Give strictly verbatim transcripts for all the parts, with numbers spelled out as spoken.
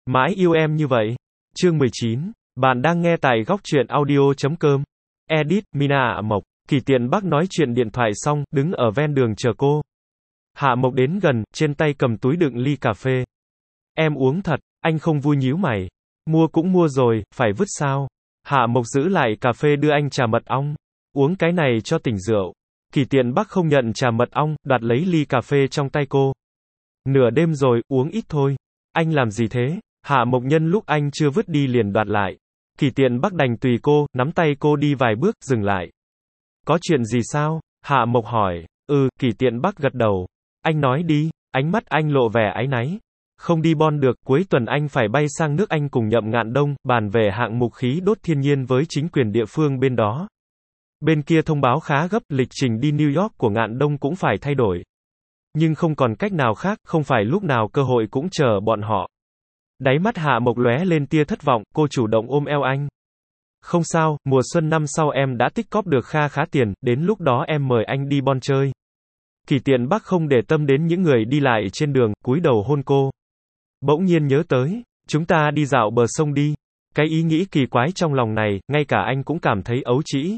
Mãi yêu em như vậy. Chương mười chín. Bạn đang nghe tại góc truyện audio chấm com. Edit, Mina Hạ Mộc. Kỳ Tiện Bắc nói chuyện điện thoại xong, đứng ở ven đường chờ cô. Hạ Mộc đến gần, trên tay cầm túi đựng ly cà phê. Em uống thật, anh không vui nhíu mày. Mua cũng mua rồi, phải vứt sao? Hạ Mộc giữ lại cà phê đưa anh trà mật ong. Uống cái này cho tỉnh rượu. Kỳ Tiện Bắc không nhận trà mật ong, đoạt lấy ly cà phê trong tay cô. Nửa đêm rồi, uống ít thôi. Anh làm gì thế? Hạ Mộc nhân lúc anh chưa vứt đi liền đoạt lại. Kỳ Tiện Bắc đành tùy cô, nắm tay cô đi vài bước, dừng lại. Có chuyện gì sao? Hạ Mộc hỏi. Ừ, Kỳ Tiện Bắc gật đầu. Anh nói đi, ánh mắt anh lộ vẻ áy náy. Không đi bon được, cuối tuần anh phải bay sang nước Anh cùng Nhậm Ngạn Đông, bàn về hạng mục khí đốt thiên nhiên với chính quyền địa phương bên đó. Bên kia thông báo khá gấp, lịch trình đi New York của Ngạn Đông cũng phải thay đổi. Nhưng không còn cách nào khác, không phải lúc nào cơ hội cũng chờ bọn họ. Đáy mắt Hạ Mộc lóe lên tia thất vọng, cô chủ động ôm eo anh. Không sao, mùa xuân năm sau em đã tích cóp được kha khá tiền, đến lúc đó em mời anh đi bon chơi. Kỳ Tiện Bắc không để tâm đến những người đi lại trên đường, cúi đầu hôn cô. Bỗng nhiên nhớ tới, chúng ta đi dạo bờ sông đi. Cái ý nghĩ kỳ quái trong lòng này, ngay cả anh cũng cảm thấy ấu trĩ.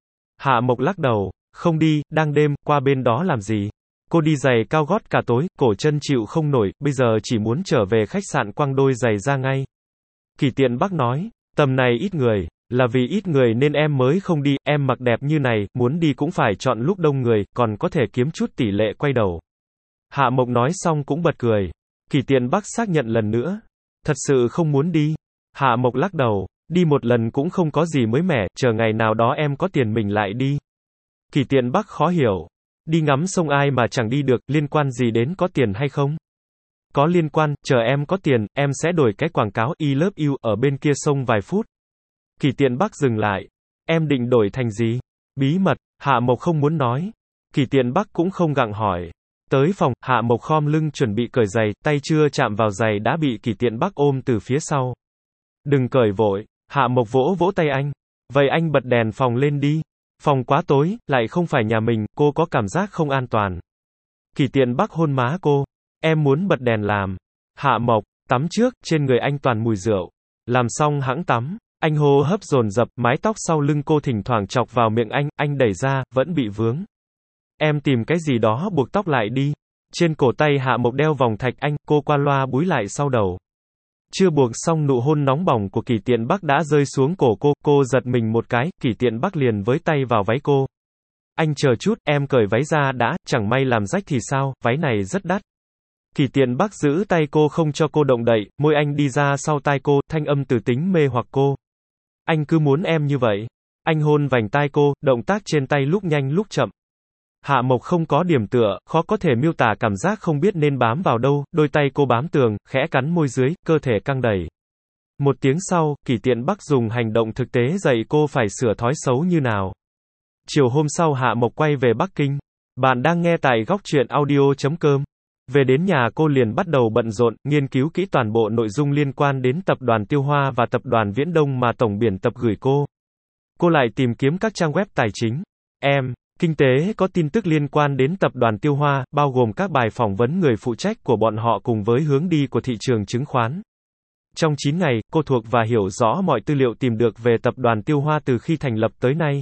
Hạ Mộc lắc đầu, không đi, đang đêm, qua bên đó làm gì? Cô đi giày cao gót cả tối, cổ chân chịu không nổi, bây giờ chỉ muốn trở về khách sạn quăng đôi giày ra ngay. Kỳ Tiện Bắc nói, tầm này ít người, là vì ít người nên em mới không đi, em mặc đẹp như này, muốn đi cũng phải chọn lúc đông người, còn có thể kiếm chút tỷ lệ quay đầu. Hạ Mộc nói xong cũng bật cười. Kỳ Tiện Bắc xác nhận lần nữa, thật sự không muốn đi. Hạ Mộc lắc đầu, đi một lần cũng không có gì mới mẻ, chờ ngày nào đó em có tiền mình lại đi. Kỳ Tiện Bắc khó hiểu. Đi ngắm sông ai mà chẳng đi được, liên quan gì đến có tiền hay không? Có liên quan, chờ em có tiền, em sẽ đổi cái quảng cáo I love you ở bên kia sông vài phút. Kỳ Tiện Bắc dừng lại. Em định đổi thành gì? Bí mật, Hạ Mộc không muốn nói. Kỳ Tiện Bắc cũng không gặng hỏi. Tới phòng, Hạ Mộc khom lưng chuẩn bị cởi giày, tay chưa chạm vào giày đã bị Kỳ Tiện Bắc ôm từ phía sau. Đừng cởi vội, Hạ Mộc vỗ vỗ tay anh. Vậy anh bật đèn phòng lên đi. Phòng quá tối, lại không phải nhà mình, cô có cảm giác không an toàn. Kỳ Tiện Bắc hôn má cô. Em muốn bật đèn làm. Hạ Mộc, tắm trước, trên người anh toàn mùi rượu. Làm xong hãng tắm. Anh hô hấp dồn dập, mái tóc sau lưng cô thỉnh thoảng chọc vào miệng anh, anh đẩy ra, vẫn bị vướng. Em tìm cái gì đó buộc tóc lại đi. Trên cổ tay Hạ Mộc đeo vòng thạch anh, cô qua loa búi lại sau đầu. Chưa buộc xong nụ hôn nóng bỏng của Kỳ Tiện Bắc đã rơi xuống cổ cô, cô giật mình một cái, Kỳ Tiện Bắc liền với tay vào váy cô. Anh chờ chút, em cởi váy ra đã, chẳng may làm rách thì sao, váy này rất đắt. Kỳ Tiện Bắc giữ tay cô không cho cô động đậy, môi anh đi ra sau tai cô, thanh âm từ tính mê hoặc cô. Anh cứ muốn em như vậy. Anh hôn vành tai cô, động tác trên tay lúc nhanh lúc chậm. Hạ Mộc không có điểm tựa, khó có thể miêu tả cảm giác không biết nên bám vào đâu, đôi tay cô bám tường, khẽ cắn môi dưới, cơ thể căng đầy. Một tiếng sau, Kỳ Tiện Bắc dùng hành động thực tế dạy cô phải sửa thói xấu như nào. Chiều hôm sau Hạ Mộc quay về Bắc Kinh. Bạn đang nghe tại góc truyện audio chấm com. Về đến nhà cô liền bắt đầu bận rộn, nghiên cứu kỹ toàn bộ nội dung liên quan đến tập đoàn Tiêu Hoa và tập đoàn Viễn Đông mà tổng biên tập gửi cô. Cô lại tìm kiếm các trang web tài chính. Em, Kinh tế có tin tức liên quan đến tập đoàn Tiêu Hoa, bao gồm các bài phỏng vấn người phụ trách của bọn họ cùng với hướng đi của thị trường chứng khoán. Trong chín ngày, cô thuộc và hiểu rõ mọi tư liệu tìm được về tập đoàn Tiêu Hoa từ khi thành lập tới nay.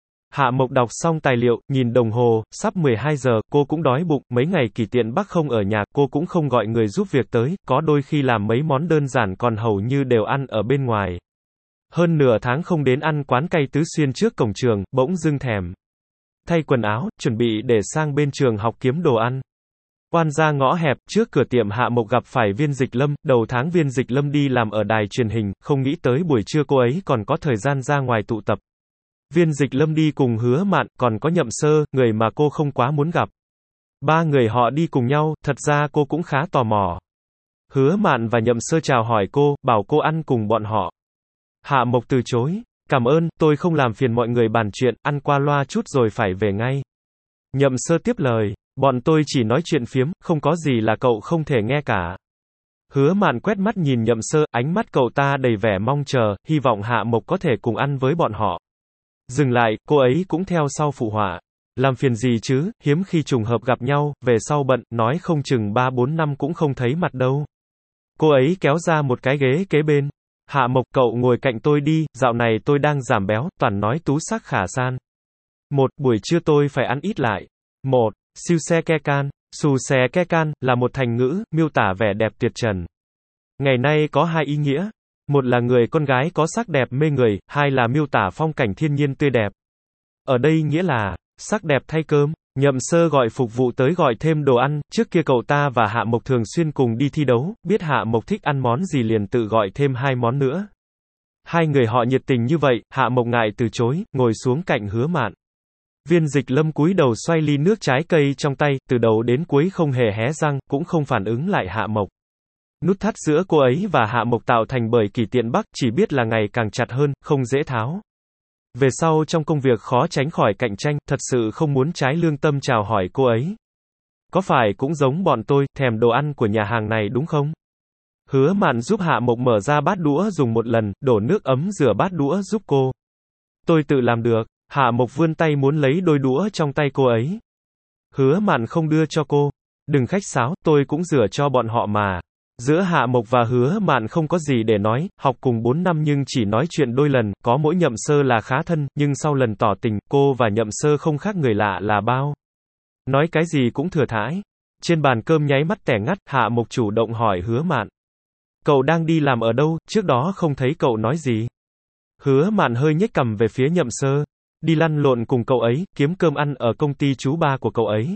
Hạ Mộc đọc xong tài liệu, nhìn đồng hồ, sắp mười hai giờ, cô cũng đói bụng, mấy ngày Kỳ Tiện Bắc không ở nhà, cô cũng không gọi người giúp việc tới, có đôi khi làm mấy món đơn giản còn hầu như đều ăn ở bên ngoài. Hơn nửa tháng không đến ăn quán cay Tứ Xuyên trước cổng trường, bỗng dưng thèm. Thay quần áo, chuẩn bị để sang bên trường học kiếm đồ ăn. Oan ra ngõ hẹp, trước cửa tiệm Hạ Mộc gặp phải Viên Dịch Lâm, đầu tháng Viên Dịch Lâm đi làm ở đài truyền hình, không nghĩ tới buổi trưa cô ấy còn có thời gian ra ngoài tụ tập. Viên Dịch Lâm đi cùng Hứa Mạn, còn có Nhậm Sơ, người mà cô không quá muốn gặp. Ba người họ đi cùng nhau, thật ra cô cũng khá tò mò. Hứa Mạn và Nhậm Sơ chào hỏi cô, bảo cô ăn cùng bọn họ. Hạ Mộc từ chối. Cảm ơn, tôi không làm phiền mọi người bàn chuyện, ăn qua loa chút rồi phải về ngay. Nhậm Sơ tiếp lời, bọn tôi chỉ nói chuyện phiếm, không có gì là cậu không thể nghe cả. Hứa Mạn quét mắt nhìn Nhậm Sơ, ánh mắt cậu ta đầy vẻ mong chờ, hy vọng Hạ Mộc có thể cùng ăn với bọn họ. Dừng lại, cô ấy cũng theo sau phụ họa. Làm phiền gì chứ, hiếm khi trùng hợp gặp nhau, về sau bận, nói không chừng ba bốn năm cũng không thấy mặt đâu. Cô ấy kéo ra một cái ghế kế bên. Hạ Mộc, cậu ngồi cạnh tôi đi, dạo này tôi đang giảm béo, toàn nói tú sắc khả san. Một, buổi trưa tôi phải ăn ít lại. Một, siêu xe ke can. Xù xè ke can, là một thành ngữ, miêu tả vẻ đẹp tuyệt trần. Ngày nay có hai ý nghĩa. Một là người con gái có sắc đẹp mê người, hai là miêu tả phong cảnh thiên nhiên tươi đẹp. Ở đây nghĩa là, sắc đẹp thay cơm. Nhậm Sơ gọi phục vụ tới gọi thêm đồ ăn, trước kia cậu ta và Hạ Mộc thường xuyên cùng đi thi đấu, biết Hạ Mộc thích ăn món gì liền tự gọi thêm hai món nữa. Hai người họ nhiệt tình như vậy, Hạ Mộc ngại từ chối, ngồi xuống cạnh Hứa Mạn. Viên Dịch Lâm cúi đầu xoay ly nước trái cây trong tay, từ đầu đến cuối không hề hé răng, cũng không phản ứng lại Hạ Mộc. Nút thắt giữa cô ấy và Hạ Mộc tạo thành bởi Kỷ Tiện Bắc, chỉ biết là ngày càng chặt hơn, không dễ tháo. Về sau trong công việc khó tránh khỏi cạnh tranh, thật sự không muốn trái lương tâm chào hỏi cô ấy. Có phải cũng giống bọn tôi, thèm đồ ăn của nhà hàng này đúng không? Hứa Mạn giúp Hạ Mộc mở ra bát đũa dùng một lần, đổ nước ấm rửa bát đũa giúp cô. Tôi tự làm được. Hạ Mộc vươn tay muốn lấy đôi đũa trong tay cô ấy. Hứa Mạn không đưa cho cô. Đừng khách sáo, tôi cũng rửa cho bọn họ mà. Giữa Hạ Mộc và Hứa Mạn không có gì để nói, học cùng bốn năm nhưng chỉ nói chuyện đôi lần, có mỗi Nhậm Sơ là khá thân, nhưng sau lần tỏ tình, cô và Nhậm Sơ không khác người lạ là bao. Nói cái gì cũng thừa thãi. Trên bàn cơm nháy mắt tẻ ngắt, Hạ Mộc chủ động hỏi Hứa Mạn. Cậu đang đi làm ở đâu, trước đó không thấy cậu nói gì. Hứa Mạn hơi nhếch cằm về phía Nhậm Sơ. Đi lăn lộn cùng cậu ấy, kiếm cơm ăn ở công ty chú ba của cậu ấy.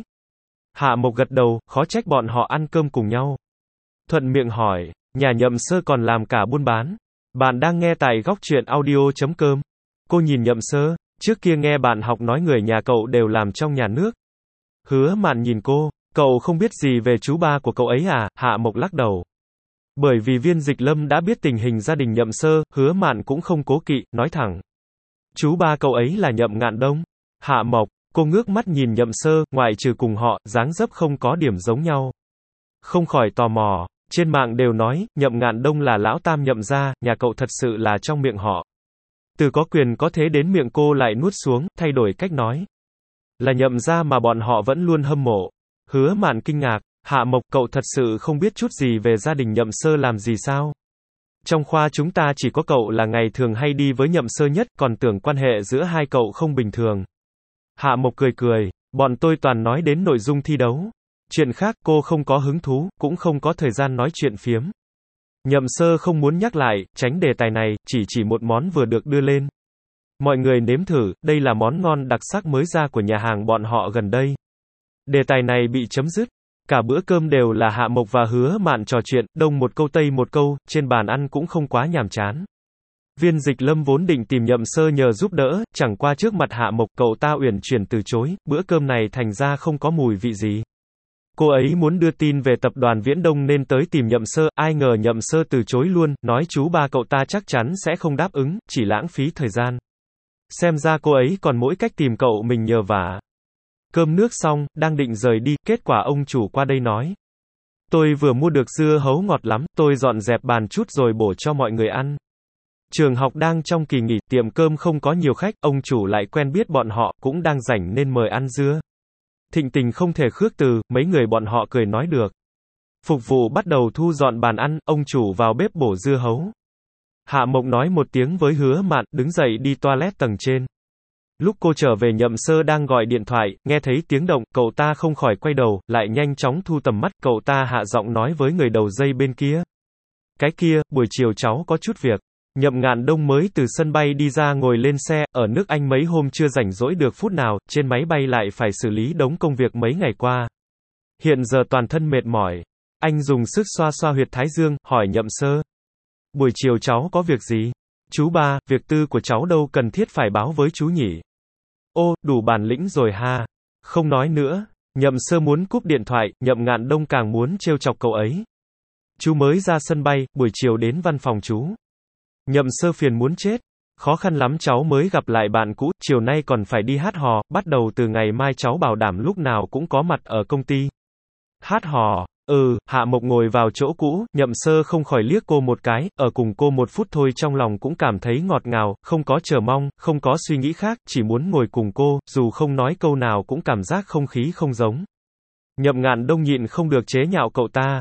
Hạ Mộc gật đầu, khó trách bọn họ ăn cơm cùng nhau. Thuận miệng hỏi, nhà Nhậm Sơ còn làm cả buôn bán. Bạn đang nghe tại góc truyện audio chấm com. Cô nhìn Nhậm Sơ, trước kia nghe bạn học nói người nhà cậu đều làm trong nhà nước. Hứa Mạn nhìn cô, cậu không biết gì về chú ba của cậu ấy à? Hạ Mộc lắc đầu. Bởi vì Viên Dịch Lâm đã biết tình hình gia đình Nhậm Sơ, Hứa Mạn cũng không cố kỵ, nói thẳng. Chú ba cậu ấy là Nhậm Ngạn Đông. Hạ Mộc, cô ngước mắt nhìn Nhậm Sơ, ngoại trừ cùng họ, dáng dấp không có điểm giống nhau. Không khỏi tò mò, trên mạng đều nói, Nhậm Ngạn Đông là lão tam Nhậm gia, nhà cậu thật sự là trong miệng họ. Từ có quyền có thế đến miệng cô lại nuốt xuống, thay đổi cách nói. Là Nhậm gia mà bọn họ vẫn luôn hâm mộ. Hứa Mạn kinh ngạc, Hạ Mộc, cậu thật sự không biết chút gì về gia đình Nhậm Sơ làm gì sao? Trong khoa chúng ta chỉ có cậu là ngày thường hay đi với Nhậm Sơ nhất, còn tưởng quan hệ giữa hai cậu không bình thường. Hạ Mộc cười cười, bọn tôi toàn nói đến nội dung thi đấu. Chuyện khác cô không có hứng thú, cũng không có thời gian nói chuyện phiếm. Nhậm Sơ không muốn nhắc lại, tránh đề tài này, chỉ chỉ một món vừa được đưa lên. Mọi người nếm thử, đây là món ngon đặc sắc mới ra của nhà hàng bọn họ gần đây. Đề tài này bị chấm dứt. Cả bữa cơm đều là Hạ Mộc và Hứa Mạn trò chuyện, đông một câu tây một câu, trên bàn ăn cũng không quá nhàm chán. Viên Dịch Lâm vốn định tìm Nhậm Sơ nhờ giúp đỡ, chẳng qua trước mặt Hạ Mộc, cậu ta uyển chuyển từ chối, bữa cơm này thành ra không có mùi vị gì. Cô ấy muốn đưa tin về tập đoàn Viễn Đông nên tới tìm Nhậm Sơ, ai ngờ Nhậm Sơ từ chối luôn, nói chú ba cậu ta chắc chắn sẽ không đáp ứng, chỉ lãng phí thời gian. Xem ra cô ấy còn mỗi cách tìm cậu mình nhờ vả. Cơm nước xong, đang định rời đi, kết quả ông chủ qua đây nói. Tôi vừa mua được dưa hấu ngọt lắm, tôi dọn dẹp bàn chút rồi bổ cho mọi người ăn. Trường học đang trong kỳ nghỉ, tiệm cơm không có nhiều khách, ông chủ lại quen biết bọn họ, cũng đang rảnh nên mời ăn dưa. Thịnh tình không thể khước từ, mấy người bọn họ cười nói được. Phục vụ bắt đầu thu dọn bàn ăn, ông chủ vào bếp bổ dưa hấu. Hạ Mộc nói một tiếng với Hứa Mạn, đứng dậy đi toilet tầng trên. Lúc cô trở về Nhậm Sơ đang gọi điện thoại, nghe thấy tiếng động, cậu ta không khỏi quay đầu, lại nhanh chóng thu tầm mắt, cậu ta hạ giọng nói với người đầu dây bên kia. Cái kia, buổi chiều cháu có chút việc. Nhậm Ngạn Đông mới từ sân bay đi ra ngồi lên xe, ở nước Anh mấy hôm chưa rảnh rỗi được phút nào, trên máy bay lại phải xử lý đống công việc mấy ngày qua. Hiện giờ toàn thân mệt mỏi. Anh dùng sức xoa xoa huyệt thái dương, hỏi Nhậm Sơ. Buổi chiều cháu có việc gì? Chú ba, việc tư của cháu đâu cần thiết phải báo với chú nhỉ? Ô, đủ bản lĩnh rồi ha. Không nói nữa. Nhậm Sơ muốn cúp điện thoại, Nhậm Ngạn Đông càng muốn trêu chọc cậu ấy. Chú mới ra sân bay, buổi chiều đến văn phòng chú. Nhậm Sơ phiền muốn chết. Khó khăn lắm cháu mới gặp lại bạn cũ, chiều nay còn phải đi hát hò, bắt đầu từ ngày mai cháu bảo đảm lúc nào cũng có mặt ở công ty. Hát hò. Ừ, Hạ Mộc ngồi vào chỗ cũ, Nhậm Sơ không khỏi liếc cô một cái, ở cùng cô một phút thôi trong lòng cũng cảm thấy ngọt ngào, không có chờ mong, không có suy nghĩ khác, chỉ muốn ngồi cùng cô, dù không nói câu nào cũng cảm giác không khí không giống. Nhậm Ngạn Đông nhịn không được chế nhạo cậu ta.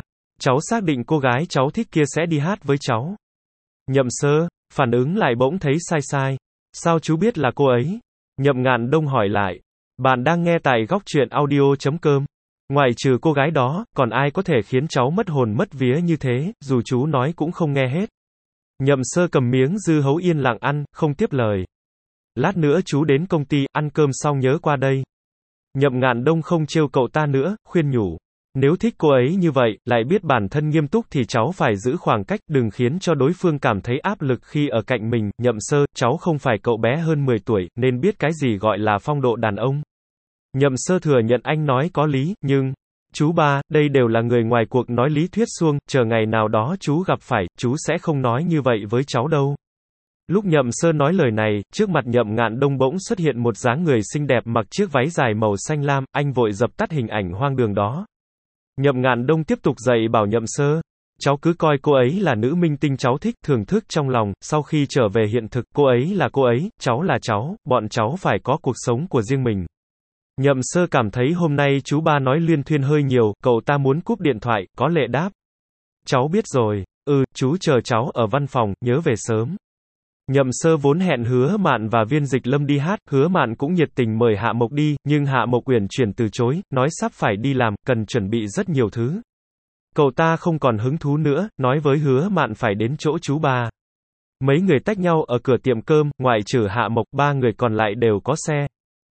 Cháu xác định cô gái cháu thích kia sẽ đi hát với cháu. Nhậm Sơ, phản ứng lại bỗng thấy sai sai. Sao chú biết là cô ấy? Nhậm Ngạn Đông hỏi lại. Bạn đang nghe tại góc truyện audio.com. Ngoài trừ cô gái đó, còn ai có thể khiến cháu mất hồn mất vía như thế, dù chú nói cũng không nghe hết. Nhậm Sơ cầm miếng dưa hấu yên lặng ăn, không tiếp lời. Lát nữa chú đến công ty, ăn cơm xong nhớ qua đây. Nhậm Ngạn Đông không trêu cậu ta nữa, khuyên nhủ. Nếu thích cô ấy như vậy, lại biết bản thân nghiêm túc thì cháu phải giữ khoảng cách, đừng khiến cho đối phương cảm thấy áp lực khi ở cạnh mình. Nhậm Sơ, cháu không phải cậu bé hơn mười tuổi, nên biết cái gì gọi là phong độ đàn ông. Nhậm Sơ thừa nhận anh nói có lý, nhưng... Chú ba, đây đều là người ngoài cuộc nói lý thuyết suông, chờ ngày nào đó chú gặp phải, chú sẽ không nói như vậy với cháu đâu. Lúc Nhậm Sơ nói lời này, trước mặt Nhậm Ngạn Đông bỗng xuất hiện một dáng người xinh đẹp mặc chiếc váy dài màu xanh lam, anh vội dập tắt hình ảnh hoang đường đó. Nhậm Ngạn Đông tiếp tục dạy bảo Nhậm Sơ, cháu cứ coi cô ấy là nữ minh tinh cháu thích, thưởng thức trong lòng, sau khi trở về hiện thực, cô ấy là cô ấy, cháu là cháu, bọn cháu phải có cuộc sống của riêng mình. Nhậm Sơ cảm thấy hôm nay chú ba nói luyên thuyên hơi nhiều, cậu ta muốn cúp điện thoại, có lệ đáp. Cháu biết rồi, ừ, chú chờ cháu ở văn phòng, nhớ về sớm. Nhậm Sơ vốn hẹn Hứa Mạn và Viên Dịch Lâm đi hát, Hứa Mạn cũng nhiệt tình mời Hạ Mộc đi, nhưng Hạ Mộc uyển chuyển từ chối, nói sắp phải đi làm, cần chuẩn bị rất nhiều thứ. Cậu ta không còn hứng thú nữa, nói với Hứa Mạn phải đến chỗ chú ba. Mấy người tách nhau ở cửa tiệm cơm, ngoại trừ Hạ Mộc, ba người còn lại đều có xe.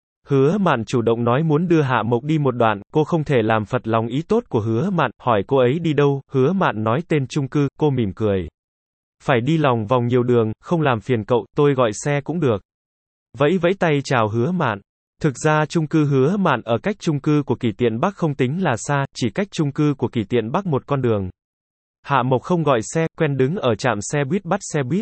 Hứa Mạn chủ động nói muốn đưa Hạ Mộc đi một đoạn, cô không thể làm phật lòng ý tốt của Hứa Mạn, hỏi cô ấy đi đâu, Hứa Mạn nói tên chung cư, cô mỉm cười. Phải đi lòng vòng nhiều đường, không làm phiền cậu, tôi gọi xe cũng được. Vẫy vẫy tay chào Hứa Mạn. Thực ra chung cư Hứa Mạn ở cách chung cư của Kỳ Tiện Bắc không tính là xa, chỉ cách chung cư của Kỳ Tiện Bắc một con đường. Hạ Mộc không gọi xe, quen đứng ở trạm xe buýt bắt xe buýt.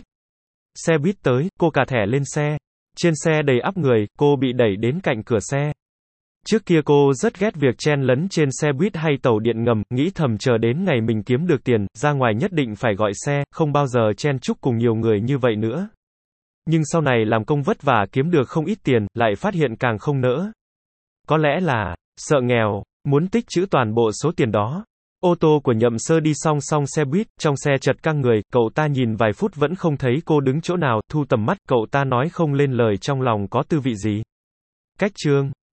Xe buýt tới, cô cà thẻ lên xe. Trên xe đầy ắp người, cô bị đẩy đến cạnh cửa xe. Trước kia cô rất ghét việc chen lấn trên xe buýt hay tàu điện ngầm, nghĩ thầm chờ đến ngày mình kiếm được tiền, ra ngoài nhất định phải gọi xe, không bao giờ chen chúc cùng nhiều người như vậy nữa. Nhưng sau này làm công vất vả kiếm được không ít tiền, lại phát hiện càng không nỡ. Có lẽ là, sợ nghèo, muốn tích trữ toàn bộ số tiền đó. Ô tô của Nhậm Sơ đi song song xe buýt, trong xe chật căng người, cậu ta nhìn vài phút vẫn không thấy cô đứng chỗ nào, thu tầm mắt, cậu ta nói không lên lời trong lòng có tư vị gì. Cách chương